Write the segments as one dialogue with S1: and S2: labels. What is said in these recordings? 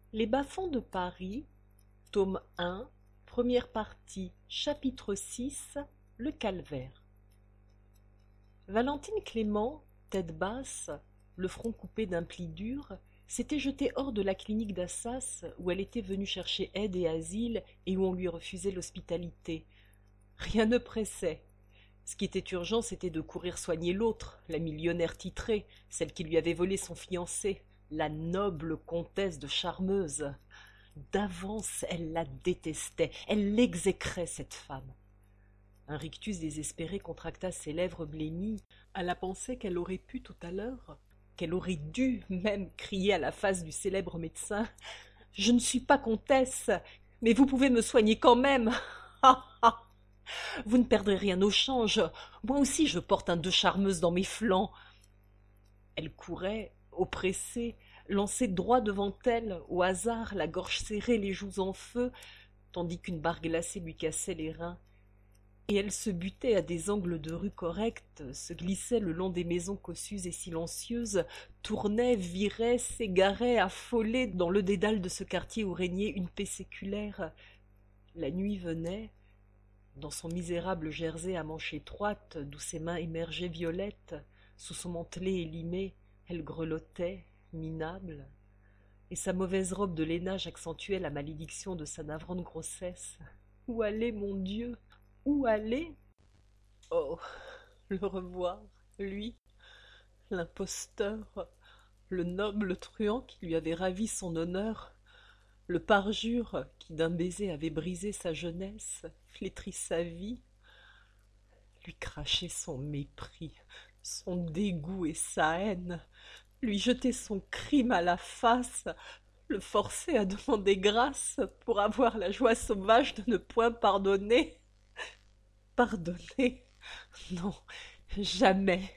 S1: Les bas-fonds de Paris, tome 1, première partie, chapitre 6, le calvaire. Valentine Clément, tête basse, le front coupé d'un pli dur, s'était jetée hors de la clinique d'Assas où elle était venue chercher aide et asile et où on lui refusait l'hospitalité. Rien ne pressait. Ce qui était urgent, c'était de courir soigner l'autre, la millionnaire titrée, celle qui lui avait volé son fiancé, la noble comtesse de Charmeuse. D'avance, elle la détestait, elle l'exécrait, cette femme. Un rictus désespéré contracta ses lèvres blêmies à la pensée qu'elle aurait pu tout à l'heure, qu'elle aurait dû même crier à la face du célèbre médecin « Je ne suis pas comtesse, mais vous pouvez me soigner quand même. Ah ah. Vous ne perdrez rien au change. Moi aussi je porte un de Charmeuse dans mes flancs. » Elle courait, oppressée, lançait droit devant elle, au hasard, la gorge serrée, les joues en feu, tandis qu'une barre glacée lui cassait les reins. Et elle se butait à des angles de rue corrects, se glissait le long des maisons cossues et silencieuses, tournait, virait, s'égarait, affolée dans le dédale de ce quartier où régnait une paix séculaire. La nuit venait, dans son misérable jersey à manches étroites, d'où ses mains émergeaient violettes, sous son mantelet élimé, elle grelottait, minable, et sa mauvaise robe de lainage accentuait la malédiction de sa navrante grossesse. Où aller, mon Dieu? Où aller? Oh, le revoir, lui, l'imposteur, le noble truand qui lui avait ravi son honneur, le parjure qui d'un baiser avait brisé sa jeunesse, flétri sa vie, lui cracher son mépris, son dégoût et sa haine, lui jeter son crime à la face, le forcer à demander grâce pour avoir la joie sauvage de ne point pardonner. Pardonner? Non, jamais.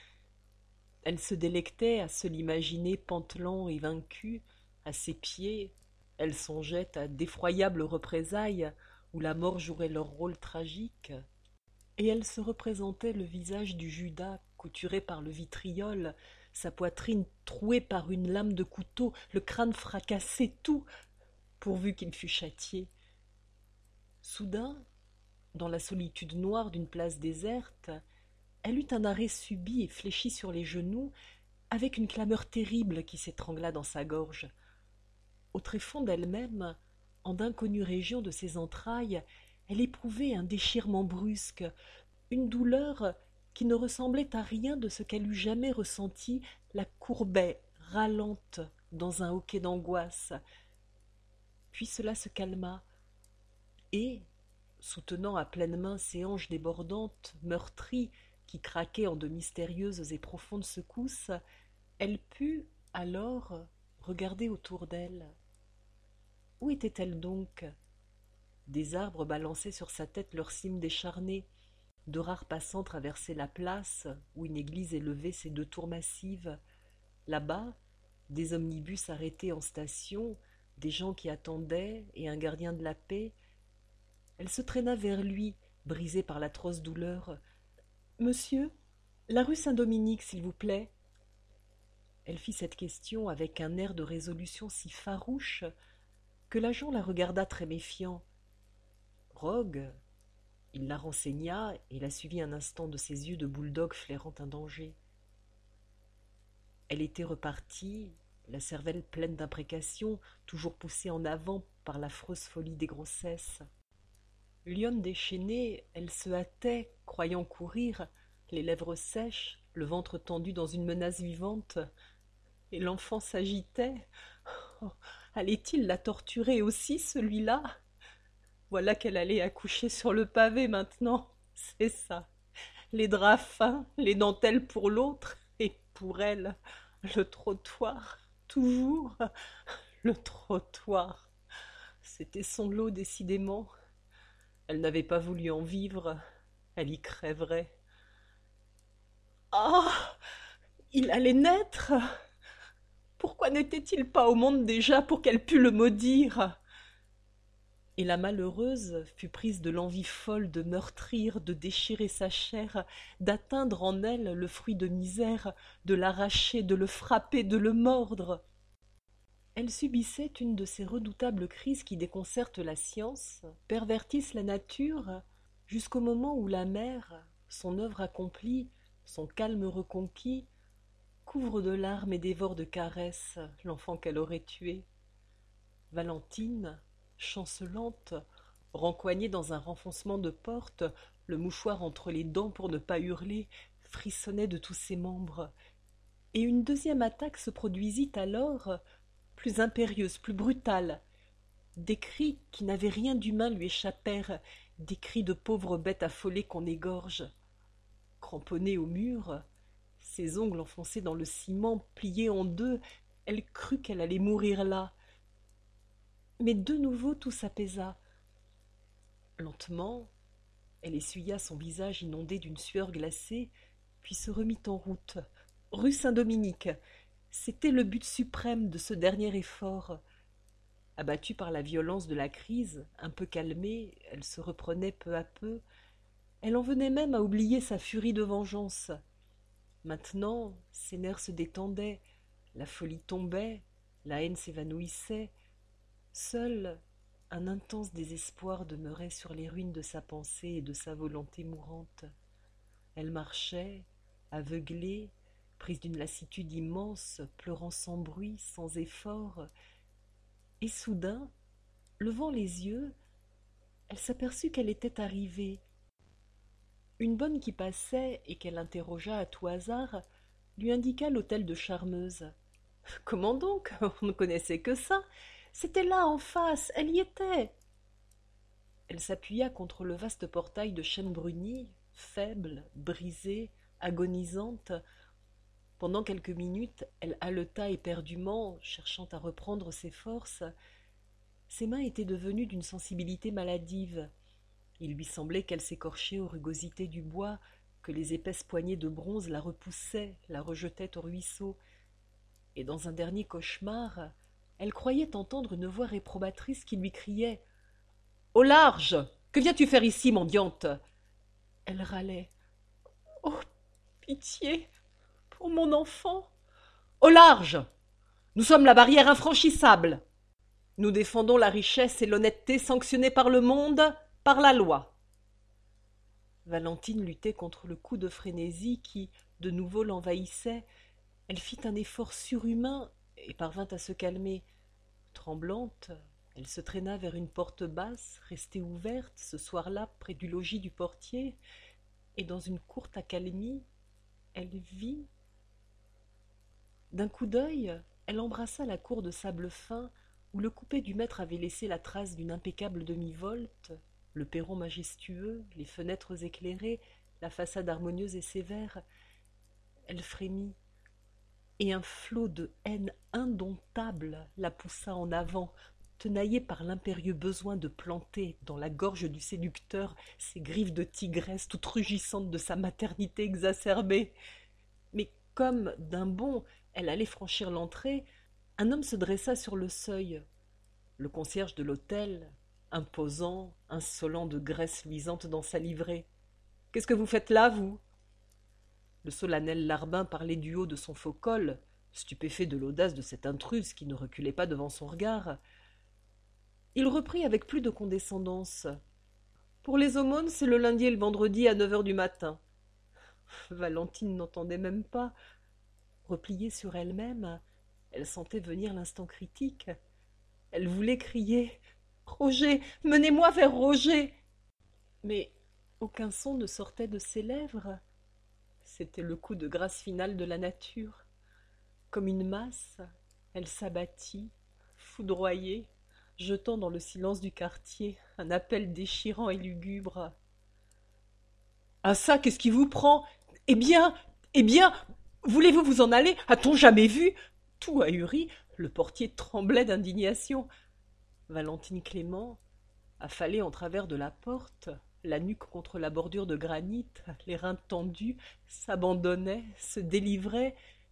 S1: Elle se délectait à se l'imaginer pantelant et vaincu, à ses pieds. Elle songeait à d'effroyables représailles où la mort jouerait leur rôle tragique. Et elle se représentait le visage du Judas couturé par le vitriol, sa poitrine trouée par une lame de couteau, le crâne fracassé, tout, pourvu qu'il fût châtié. Soudain, dans la solitude noire d'une place déserte, elle eut un arrêt subit et fléchit sur les genoux, avec une clameur terrible qui s'étrangla dans sa gorge. Au tréfonds d'elle-même, en d'inconnues régions de ses entrailles, elle éprouvait un déchirement brusque, une douleur qui ne ressemblait à rien de ce qu'elle eût jamais ressenti, la courbait, râlante, dans un hoquet d'angoisse. Puis cela se calma, et, soutenant à pleine main ses hanches débordantes, meurtries, qui craquaient en de mystérieuses et profondes secousses, elle put, alors, regarder autour d'elle. Où était-elle donc? Des arbres balançaient sur sa tête leurs cimes décharnées, de rares passants traversaient la place où une église élevait ses deux tours massives. Là-bas, des omnibus arrêtés en station, des gens qui attendaient et un gardien de la paix. Elle se traîna vers lui, brisée par l'atroce douleur. « Monsieur, la rue Saint-Dominique, s'il vous plaît. » Elle fit cette question avec un air de résolution si farouche que l'agent la regarda très méfiant. Rogue, il la renseigna et la suivit un instant de ses yeux de bouledogue flairant un danger. Elle était repartie, la cervelle pleine d'imprécations, toujours poussée en avant par l'affreuse folie des grossesses. Lionne déchaînée, elle se hâtait, croyant courir, les lèvres sèches, le ventre tendu dans une menace vivante, et l'enfant s'agitait. Oh, allait-il la torturer aussi, celui-là? Voilà qu'elle allait accoucher sur le pavé maintenant, c'est ça. Les draps fins, les dentelles pour l'autre, et pour elle, le trottoir, toujours, le trottoir. C'était son lot, décidément. Elle n'avait pas voulu en vivre, elle y crèverait. Ah! Il allait naître! Pourquoi n'était-il pas au monde déjà pour qu'elle pût le maudire? Et la malheureuse fut prise de l'envie folle de meurtrir, de déchirer sa chair, d'atteindre en elle le fruit de misère, de l'arracher, de le frapper, de le mordre. Elle subissait une de ces redoutables crises qui déconcertent la science, pervertissent la nature, jusqu'au moment où la mère, son œuvre accomplie, son calme reconquis, couvre de larmes et dévore de caresses l'enfant qu'elle aurait tué. Valentine, chancelante, rencoignée dans un renfoncement de porte, le mouchoir entre les dents pour ne pas hurler, frissonnait de tous ses membres. Et une deuxième attaque se produisit alors, plus impérieuse, plus brutale. Des cris qui n'avaient rien d'humain lui échappèrent, des cris de pauvre bête affolée qu'on égorge. Cramponnée au mur, ses ongles enfoncés dans le ciment, pliés en deux, elle crut qu'elle allait mourir là. Mais de nouveau tout s'apaisa. Lentement, elle essuya son visage inondé d'une sueur glacée, puis se remit en route. Rue Saint-Dominique, c'était le but suprême de ce dernier effort. Abattue par la violence de la crise, un peu calmée, elle se reprenait peu à peu. Elle en venait même à oublier sa furie de vengeance. Maintenant, ses nerfs se détendaient, la folie tombait, la haine s'évanouissait. Seul un intense désespoir demeurait sur les ruines de sa pensée et de sa volonté mourante. Elle marchait, aveuglée, prise d'une lassitude immense, pleurant sans bruit, sans effort, et soudain, levant les yeux, elle s'aperçut qu'elle était arrivée. Une bonne qui passait et qu'elle interrogea à tout hasard lui indiqua l'hôtel de Charmeuse. « Comment donc? On ne connaissait que ça. C'était là, en face, elle y était. » Elle s'appuya contre le vaste portail de chêne bruni, faible, brisée, agonisante. Pendant quelques minutes, elle haleta éperdument, cherchant à reprendre ses forces. Ses mains étaient devenues d'une sensibilité maladive. Il lui semblait qu'elle s'écorchait aux rugosités du bois, que les épaisses poignées de bronze la repoussaient, la rejetaient au ruisseau. Et dans un dernier cauchemar, elle croyait entendre une voix réprobatrice qui lui criait « Au large! Que viens-tu faire ici, mendiante ?» Elle râlait « Oh, pitié! Pour mon enfant! »« Au large! Nous sommes la barrière infranchissable. Nous défendons la richesse et l'honnêteté sanctionnées par le monde, par la loi. » Valentine luttait contre le coup de frénésie qui, de nouveau, l'envahissait. Elle fit un effort surhumain et parvint à se calmer. Tremblante, elle se traîna vers une porte basse, restée ouverte ce soir-là près du logis du portier, et dans une courte accalmie, elle vit. D'un coup d'œil, elle embrassa la cour de sable fin où le coupé du maître avait laissé la trace d'une impeccable demi-volte, le perron majestueux, les fenêtres éclairées, la façade harmonieuse et sévère. Elle frémit, et un flot de haine indomptable la poussa en avant, tenaillée par l'impérieux besoin de planter dans la gorge du séducteur ses griffes de tigresse toutes rugissantes de sa maternité exacerbée. Mais comme, d'un bond, elle allait franchir l'entrée, un homme se dressa sur le seuil. Le concierge de l'hôtel, imposant, insolent de graisse luisante dans sa livrée. « Qu'est-ce que vous faites là, vous ?» Le solennel Larbin parlait du haut de son faux col, stupéfait de l'audace de cette intruse qui ne reculait pas devant son regard. Il reprit avec plus de condescendance. « Pour les aumônes, c'est le lundi et le vendredi à 9 heures du matin. » Valentine n'entendait même pas. Repliée sur elle-même, elle sentait venir l'instant critique. Elle voulait crier « Roger, menez-moi vers Roger !» Mais aucun son ne sortait de ses lèvres. C'était le coup de grâce finale de la nature. Comme une masse, elle s'abattit, foudroyée, jetant dans le silence du quartier un appel déchirant et lugubre. « Ah ça, qu'est-ce qui vous prend ? Eh bien, voulez-vous vous en aller ? A-t-on jamais vu ?» Tout ahuri, le portier tremblait d'indignation. Valentine Clément, affalée en travers de la porte, la nuque contre la bordure de granit, les reins tendus, s'abandonnait, se délivrait.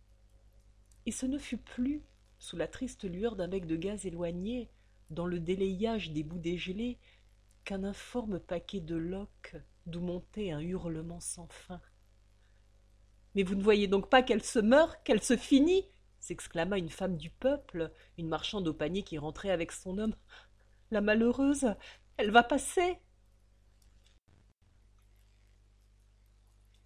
S1: Et ce ne fut plus, sous la triste lueur d'un bec de gaz éloigné, dans le délayage des boues dégelées, qu'un informe paquet de loques d'où montait un hurlement sans fin. « Mais vous ne voyez donc pas qu'elle se meurt, qu'elle se finit ? s'exclama une femme du peuple, une marchande au panier qui rentrait avec son homme. La malheureuse, elle va passer.